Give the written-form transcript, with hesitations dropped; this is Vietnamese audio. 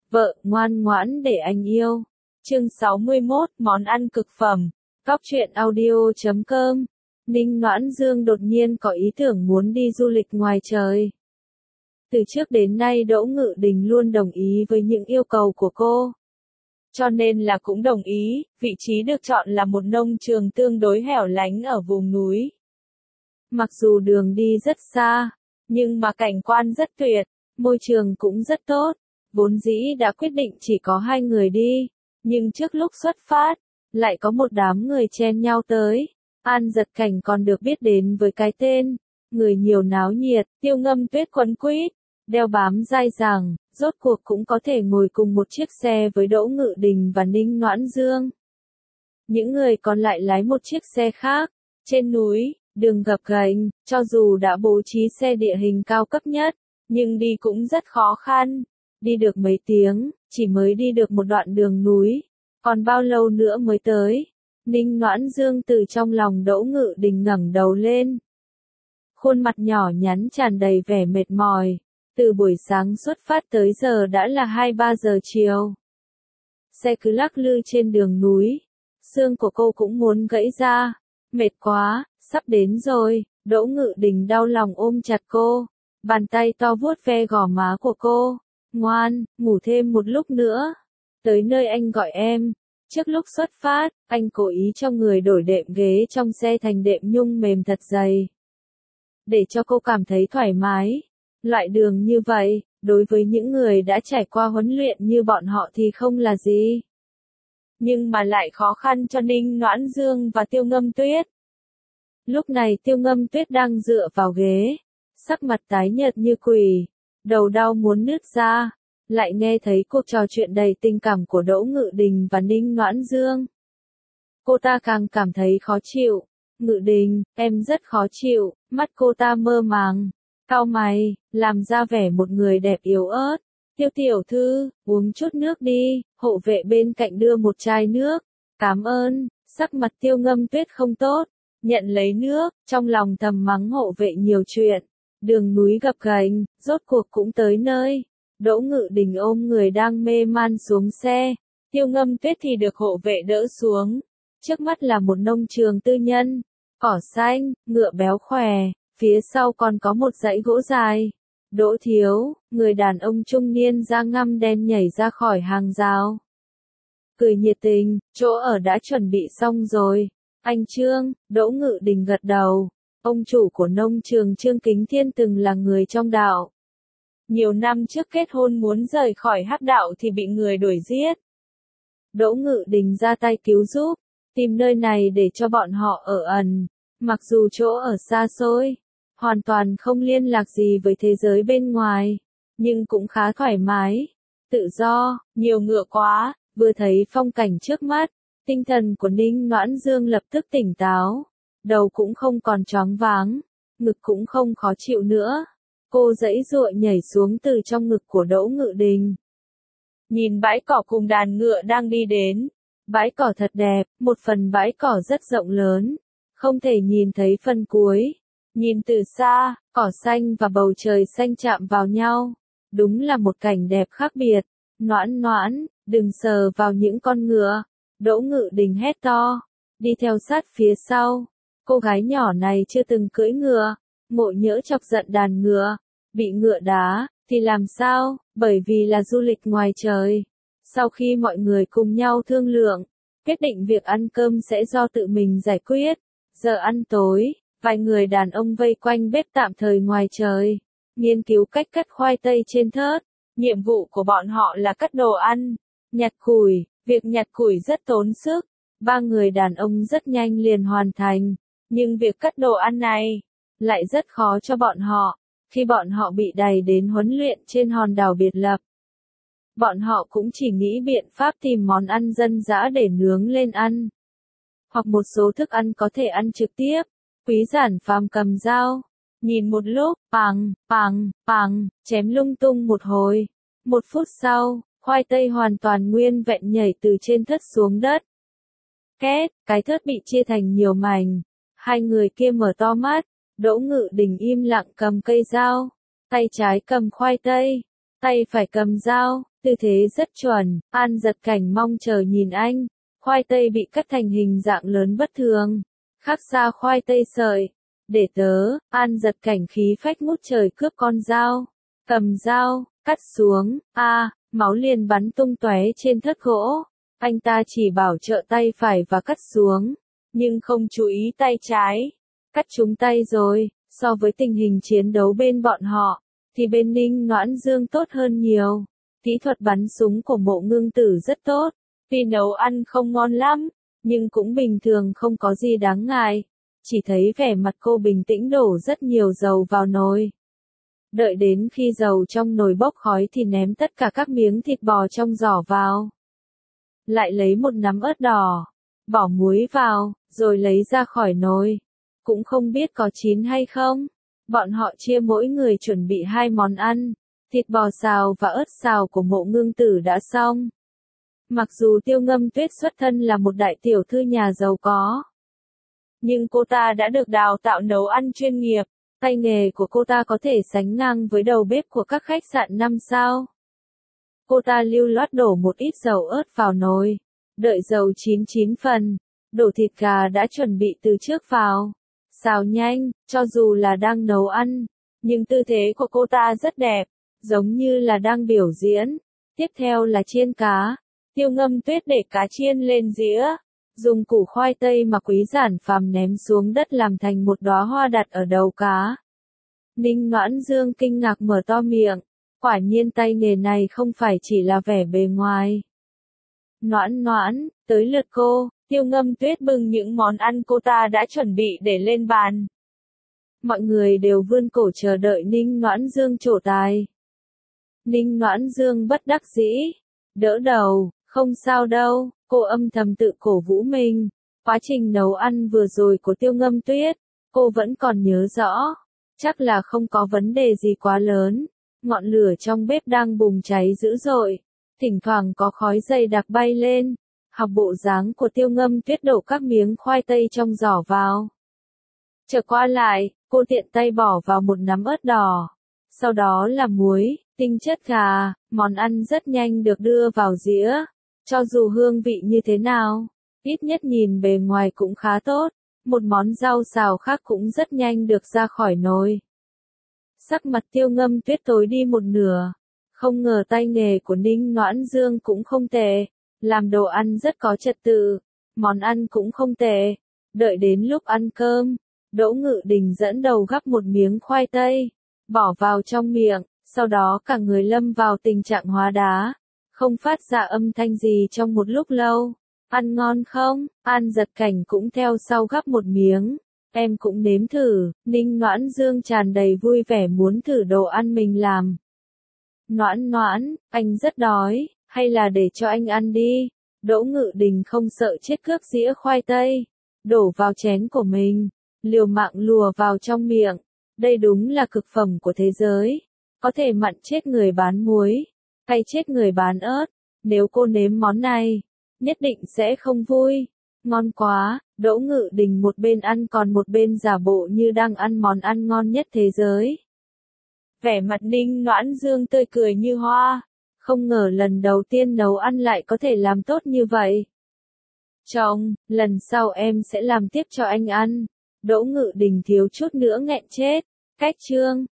Vợ, ngoan ngoãn để anh yêu. Chương 61, món ăn cực phẩm. Cóc truyện audio.com. Ninh Noãn Dương đột nhiên có ý tưởng muốn đi du lịch ngoài trời. Từ trước đến nay Đỗ Ngự Đình luôn đồng ý với những yêu cầu của cô. Cho nên là cũng đồng ý, vị trí được chọn là một nông trường tương đối hẻo lánh ở vùng núi. Mặc dù đường đi rất xa, nhưng mà cảnh quan rất tuyệt, môi trường cũng rất tốt. Vốn dĩ đã quyết định chỉ có 2 người đi, nhưng trước lúc xuất phát, lại có một đám người chen nhau tới. An Giật Cảnh còn được biết đến với cái tên, người nhiều náo nhiệt, Tiêu Ngâm Tuyết quấn quýt, đeo bám dai dẳng, rốt cuộc cũng có thể ngồi cùng một chiếc xe với Đỗ Ngự Đình và Ninh Noãn Dương. Những người còn lại lái một chiếc xe khác, trên núi, đường gập ghềnh, cho dù đã bố trí xe địa hình cao cấp nhất, nhưng đi cũng rất khó khăn. Đi được mấy tiếng, chỉ mới đi được một đoạn đường núi, còn bao lâu nữa mới tới. Ninh Noãn Dương từ trong lòng Đỗ Ngự Đình ngẩng đầu lên. Khuôn mặt nhỏ nhắn tràn đầy vẻ mệt mỏi, từ buổi sáng xuất phát tới giờ đã là 2-3 giờ chiều. Xe cứ lắc lư trên đường núi, xương của cô cũng muốn gãy ra, mệt quá, sắp đến rồi. Đỗ Ngự Đình đau lòng ôm chặt cô, bàn tay to vuốt ve gò má của cô. Ngoan, ngủ thêm một lúc nữa. Tới nơi anh gọi em. Trước lúc xuất phát, anh cố ý cho người đổi đệm ghế trong xe thành đệm nhung mềm thật dày. Để cho cô cảm thấy thoải mái. Loại đường như vậy, đối với những người đã trải qua huấn luyện như bọn họ thì không là gì. Nhưng mà lại khó khăn cho Ninh Noãn Dương và Tiêu Ngâm Tuyết. Lúc này Tiêu Ngâm Tuyết đang dựa vào ghế, sắc mặt tái nhợt như quỷ. Đầu đau muốn nứt ra, lại nghe thấy cuộc trò chuyện đầy tình cảm của Đỗ Ngự Đình và Ninh Noãn Dương. Cô ta càng cảm thấy khó chịu. Ngự Đình, em rất khó chịu. Mắt cô ta mơ màng, cau mày, làm ra vẻ một người đẹp yếu ớt. Tiêu tiểu thư, uống chút nước đi. Hộ vệ bên cạnh đưa một chai nước. Cảm ơn. Sắc mặt Tiêu Ngâm Tuyết không tốt, nhận lấy nước, trong lòng thầm mắng hộ vệ nhiều chuyện. Đường núi gập ghềnh, rốt cuộc cũng tới nơi. Đỗ Ngự Đình ôm người đang mê man xuống xe. Tiêu Ngâm Tuyết thì được hộ vệ đỡ xuống. Trước mắt là một nông trường tư nhân. Cỏ xanh, ngựa béo khỏe, phía sau còn có một dãy gỗ dài. Đỗ thiếu, người đàn ông trung niên da ngăm đen nhảy ra khỏi hàng rào. Cười nhiệt tình, chỗ ở đã chuẩn bị xong rồi. Anh Trương, Đỗ Ngự Đình gật đầu. Ông chủ của nông trường Trương Kính Thiên từng là người trong đạo. Nhiều năm trước kết hôn muốn rời khỏi hắc đạo thì bị người đuổi giết. Đỗ Ngự Đình ra tay cứu giúp, tìm nơi này để cho bọn họ ở ẩn. Mặc dù chỗ ở xa xôi, hoàn toàn không liên lạc gì với thế giới bên ngoài, nhưng cũng khá thoải mái, tự do, nhiều ngựa quá. Vừa thấy phong cảnh trước mắt, tinh thần của Ninh Noãn Dương lập tức tỉnh táo. Đầu cũng không còn choáng váng, ngực cũng không khó chịu nữa. Cô giãy giụa nhảy xuống từ trong ngực của Đỗ Ngự Đình. Nhìn bãi cỏ cùng đàn ngựa đang đi đến. Bãi cỏ thật đẹp, một phần bãi cỏ rất rộng lớn, không thể nhìn thấy phần cuối. Nhìn từ xa, cỏ xanh và bầu trời xanh chạm vào nhau. Đúng là một cảnh đẹp khác biệt. Noãn Noãn, đừng sờ vào những con ngựa. Đỗ Ngự Đình hét to, đi theo sát phía sau. Cô gái nhỏ này chưa từng cưỡi ngựa, ngộ nhỡ chọc giận đàn ngựa, bị ngựa đá, thì làm sao, bởi vì là du lịch ngoài trời. Sau khi mọi người cùng nhau thương lượng, quyết định việc ăn cơm sẽ do tự mình giải quyết. Giờ ăn tối, vài người đàn ông vây quanh bếp tạm thời ngoài trời, nghiên cứu cách cắt khoai tây trên thớt. Nhiệm vụ của bọn họ là cắt đồ ăn, nhặt củi, việc nhặt củi rất tốn sức. 3 người đàn ông rất nhanh liền hoàn thành. Nhưng việc cắt đồ ăn này, lại rất khó cho bọn họ, khi bọn họ bị đày đến huấn luyện trên hòn đảo biệt lập. Bọn họ cũng chỉ nghĩ biện pháp tìm món ăn dân dã để nướng lên ăn. Hoặc một số thức ăn có thể ăn trực tiếp. Quý Giản Phàm cầm dao, nhìn một lúc, pằng, chém lung tung một hồi. 1 phút sau, khoai tây hoàn toàn nguyên vẹn nhảy từ trên thớt xuống đất. Két, cái thớt bị chia thành nhiều mảnh. 2 người kia mở to mắt. Đỗ Ngự Đình im lặng cầm cây dao, tay trái cầm khoai tây, tay phải cầm dao, Tư thế rất chuẩn, An Giật Cảnh mong chờ nhìn anh. Khoai tây bị cắt thành hình dạng lớn bất thường. Khác xa khoai tây sợi. Để tớ, An Giật Cảnh khí phách ngút trời cướp con dao. Cầm dao, cắt xuống, máu liền bắn tung tóe trên thớt gỗ. Anh ta chỉ bảo trợ tay phải và cắt xuống, nhưng không chú ý tay trái. Cắt trúng tay rồi, so với tình hình chiến đấu bên bọn họ, thì bên Ninh Noãn Dương tốt hơn nhiều. Kỹ thuật bắn súng của Mộ Ngưng Tử rất tốt, tuy nấu ăn không ngon lắm, nhưng cũng bình thường không có gì đáng ngại. Chỉ thấy vẻ mặt cô bình tĩnh đổ rất nhiều dầu vào nồi. Đợi đến khi dầu trong nồi bốc khói thì ném tất cả các miếng thịt bò trong giỏ vào. Lại lấy một nắm ớt đỏ, bỏ muối vào, rồi lấy ra khỏi nồi. Cũng không biết có chín hay không. Bọn họ chia mỗi người chuẩn bị 2 món ăn. Thịt bò xào và ớt xào của Mộ Ngưng Tử đã xong. Mặc dù Tiêu Ngâm Tuyết xuất thân là một đại tiểu thư nhà giàu có, nhưng cô ta đã được đào tạo nấu ăn chuyên nghiệp. Tay nghề của cô ta có thể sánh ngang với đầu bếp của các khách sạn 5 sao. Cô ta lưu loát đổ một ít dầu ớt vào nồi. Đợi dầu chín phần, đổ thịt gà đã chuẩn bị từ trước vào. Xào nhanh, cho dù là đang nấu ăn, nhưng tư thế của cô ta rất đẹp, giống như là đang biểu diễn. Tiếp theo là chiên cá. Tiêu Ngâm Tuyết để cá chiên lên dĩa, dùng củ khoai tây mà Quý Giản Phàm ném xuống đất làm thành một đóa hoa đặt ở đầu cá. Ninh Noãn Dương kinh ngạc mở to miệng, quả nhiên tay nghề này không phải chỉ là vẻ bề ngoài. Noãn Noãn, tới lượt cô. Tiêu Ngâm Tuyết bưng những món ăn cô ta đã chuẩn bị để lên bàn. Mọi người đều vươn cổ chờ đợi Ninh Noãn Dương trổ tài. Ninh Noãn Dương bất đắc dĩ, đỡ đầu, không sao đâu, cô âm thầm tự cổ vũ mình. Quá trình nấu ăn vừa rồi của Tiêu Ngâm Tuyết, cô vẫn còn nhớ rõ. Chắc là không có vấn đề gì quá lớn. Ngọn lửa trong bếp đang bùng cháy dữ dội, thỉnh thoảng có khói dày đặc bay lên. Học bộ dáng của Tiêu Ngâm Tuyết đổ các miếng khoai tây trong giỏ vào. Trở qua lại, cô tiện tay bỏ vào một nắm ớt đỏ. Sau đó là muối, tinh chất gà, món ăn rất nhanh được đưa vào dĩa. Cho dù hương vị như thế nào, ít nhất nhìn bề ngoài cũng khá tốt. Một món rau xào khác cũng rất nhanh được ra khỏi nồi. Sắc mặt Tiêu Ngâm Tuyết tối đi một nửa. Không ngờ tay nghề của Ninh Noãn Dương cũng không tệ. Làm đồ ăn rất có trật tự, món ăn cũng không tệ. Đợi đến lúc ăn cơm, Đỗ Ngự Đình dẫn đầu gắp một miếng khoai tây, bỏ vào trong miệng, sau đó cả người lâm vào tình trạng hóa đá, không phát ra âm thanh gì trong một lúc lâu. Ăn ngon không? An Giật Cảnh cũng theo sau gắp một miếng. Em cũng nếm thử. Ninh Noãn Dương tràn đầy vui vẻ muốn thử đồ ăn mình làm. Noãn Noãn, anh rất đói. Hay là để cho anh ăn đi. Đỗ Ngự Đình không sợ chết cướp dĩa khoai tây, đổ vào chén của mình, liều mạng lùa vào trong miệng. Đây đúng là cực phẩm của thế giới. Có thể mặn chết người bán muối, cay chết người bán ớt. Nếu cô nếm món này, nhất định sẽ không vui. Ngon quá, Đỗ Ngự Đình một bên ăn còn một bên giả bộ như đang ăn món ăn ngon nhất thế giới. Vẻ mặt Ninh Noãn Dương tươi cười như hoa. Không ngờ lần đầu tiên nấu ăn lại có thể làm tốt như vậy. Chồng, lần sau em sẽ làm tiếp cho anh ăn. Đỗ Ngự Đình thiếu chút nữa nghẹn chết. Cách chương